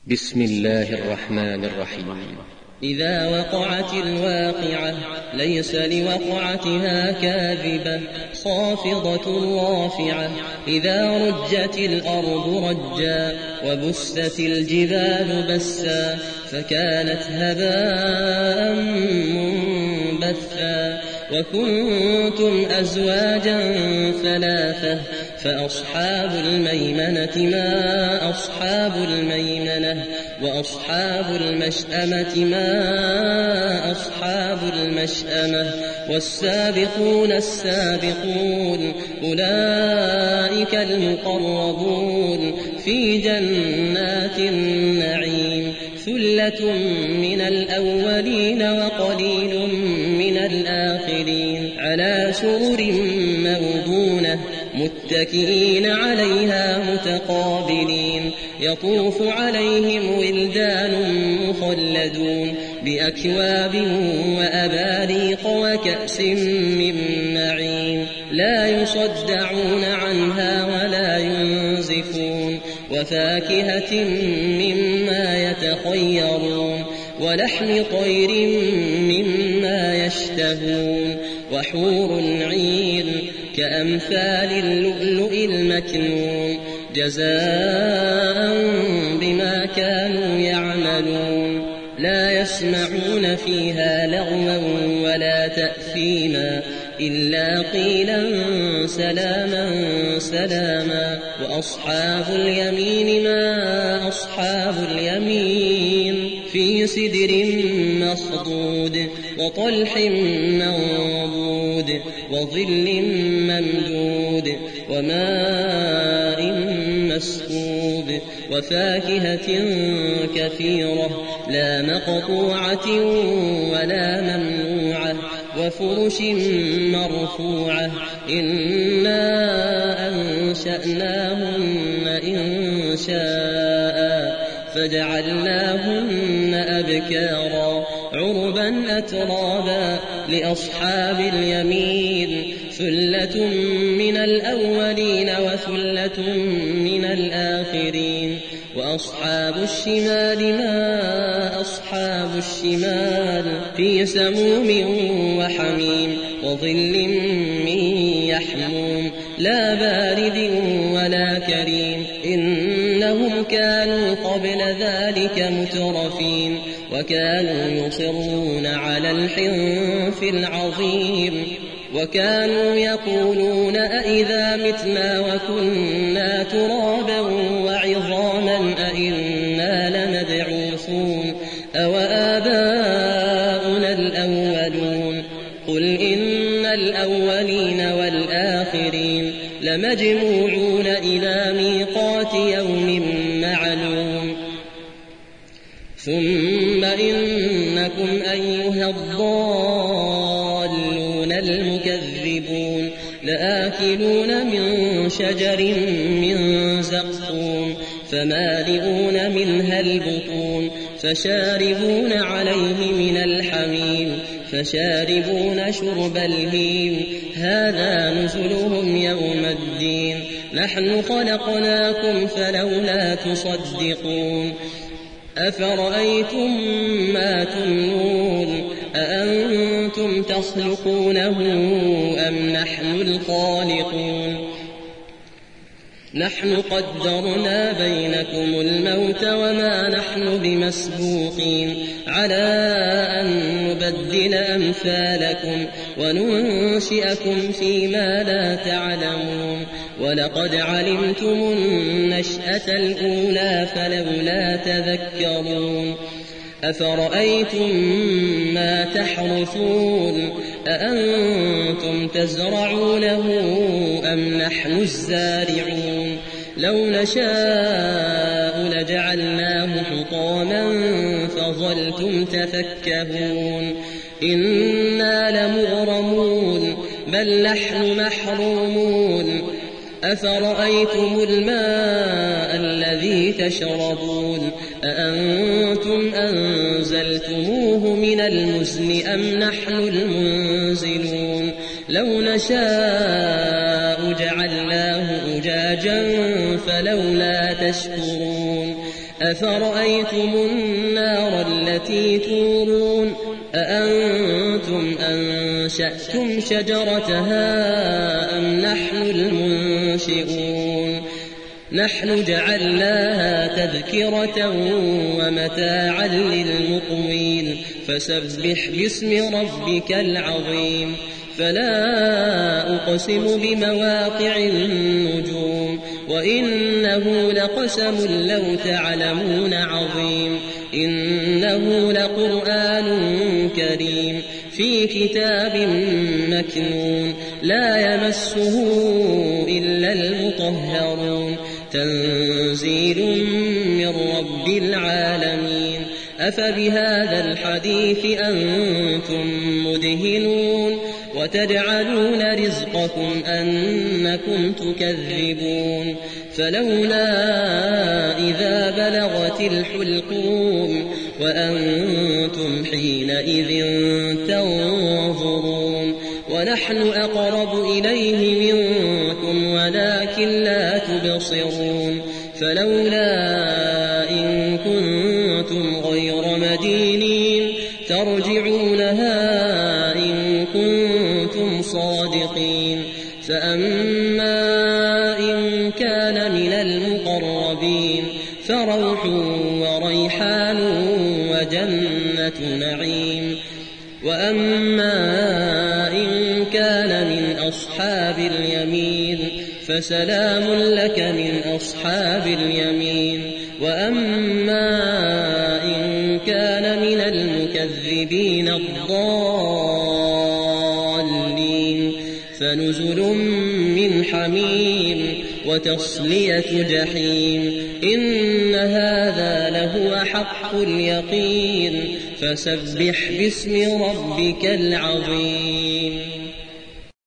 بسم الله الرحمن الرحيم. إذا وقعت الواقعة ليس لوقعتها كاذبة خافضة رافعة إذا رجت الأرض رجا وبست الجبال بسا فكانت هباء منبثا وكنتم أزواجا ثلاثة فأصحاب الميمنة ما أصحاب الميمنة وأصحاب المشأمة ما أصحاب المشأمة والسابقون السابقون أولئك المقربون في جنات النعيم ثلة من الأولين وقليل من الآخرين على سرر موضونة متكئين عليها متقابلين يطوف عليهم ولدان مخلدون بأكواب وأباريق وكأس من معين لا يصدعون عنها ولا ينزفون وفاكهة مما يتخيرون ولحم طير مما يشتهون وحور عين كأمثال اللؤلؤ المكنون جزاء بما كانوا يعملون لا يسمعون فيها لغوا ولا تأثيما إلا قيلا سلاما سلاما وأصحاب اليمين ما أصحاب اليمين في سدر مخضود وطلح منضود وظل ممدود وماء مسكوب وفاكهة كثيرة لا مقطوعة ولا ممنوعة وفرش مرفوعة إنا أنشأناهن إنشاء فجعلناهن أبكارا عربا أترابا لأصحاب اليمين ثلة من الأولين وثلة من الآخرين وأصحاب الشمال ما أصحاب الشمال في سموم وحميم وظل من يحموم لا بارد ولا كريم إنهم كانوا قبل ذلك مترفين وكانوا يصرون على الحنث العظيم وكانوا يقولون أئذا متنا وكنا ترابا وعظاما أئنا لمبعوثون أوآباؤنا الأولون قل إن الأولين والآخرين لمجموعون إلى ميقات يوم معلوم ثم إنكم أيها الضالون المكذبون لآكلون من شجر من زقوم فمالئون منها البطون فشاربون عليه من الحميم فشاربون شرب الهيم هذا نزلهم يوم الدين نحن خلقناكم فلولا تصدقون أفرأيتم ما تمنون أأنتم تخلقونه أم نحن الخالقون نحن قدرنا بينكم الموت وما نحن بمسبوقين على أن نبدل أمثالكم وننشئكم فيما لا تعلمون ولقد علمتم النشأة الأولى فلولا تذكرون أفرأيتم ما تحرثون أأنتم تزرعونه أم نحن الزارعون لو نشاء لجعلناه حطاما فظلتم تفكهون إنا لمغرمون بل نحن محرومون أفرأيتم الماء الذي تشربون أأنتم أنزلتموه من المزن أم نحن المنزلون لو نشاء جعلناه أجاجا فلولا تشكرون أفرأيتم النار التي تورون أأنتم أنشأتم شجرتها أم نحن المنشئون نحن جعلناها تذكرة ومتاعا للمقوين فسبح باسم ربك العظيم فلا أقسم بمواقع النجوم وإنه لقسم لو تعلمون عظيم إنه لقرآن كريم في كتاب مكنون لا يمسه إلا المطهرون تنزيل من رب العالمين أفبهذا الحديث أنتم مدهنون وتجعلون رزقكم أنكم تكذبون فلولا إذا بلغت الحلقوم وأنتم حينئذ تنظرون ونحن أقرب إليه منكم ولكن لا تبصرون فلولا إن كنتم غير مدينين ترجعونها إن كنتم صادقين فأما إن كان من المقربين فروح وريحان وجنة نعيم وأما إن كان من أصحاب اليمين فسلام لك من أصحاب اليمين وأما إن كان من المكذبين الضالين فنزل من حميم وتصلية جحيم إن هذا لهو حق اليقين فسبح باسم ربك العظيم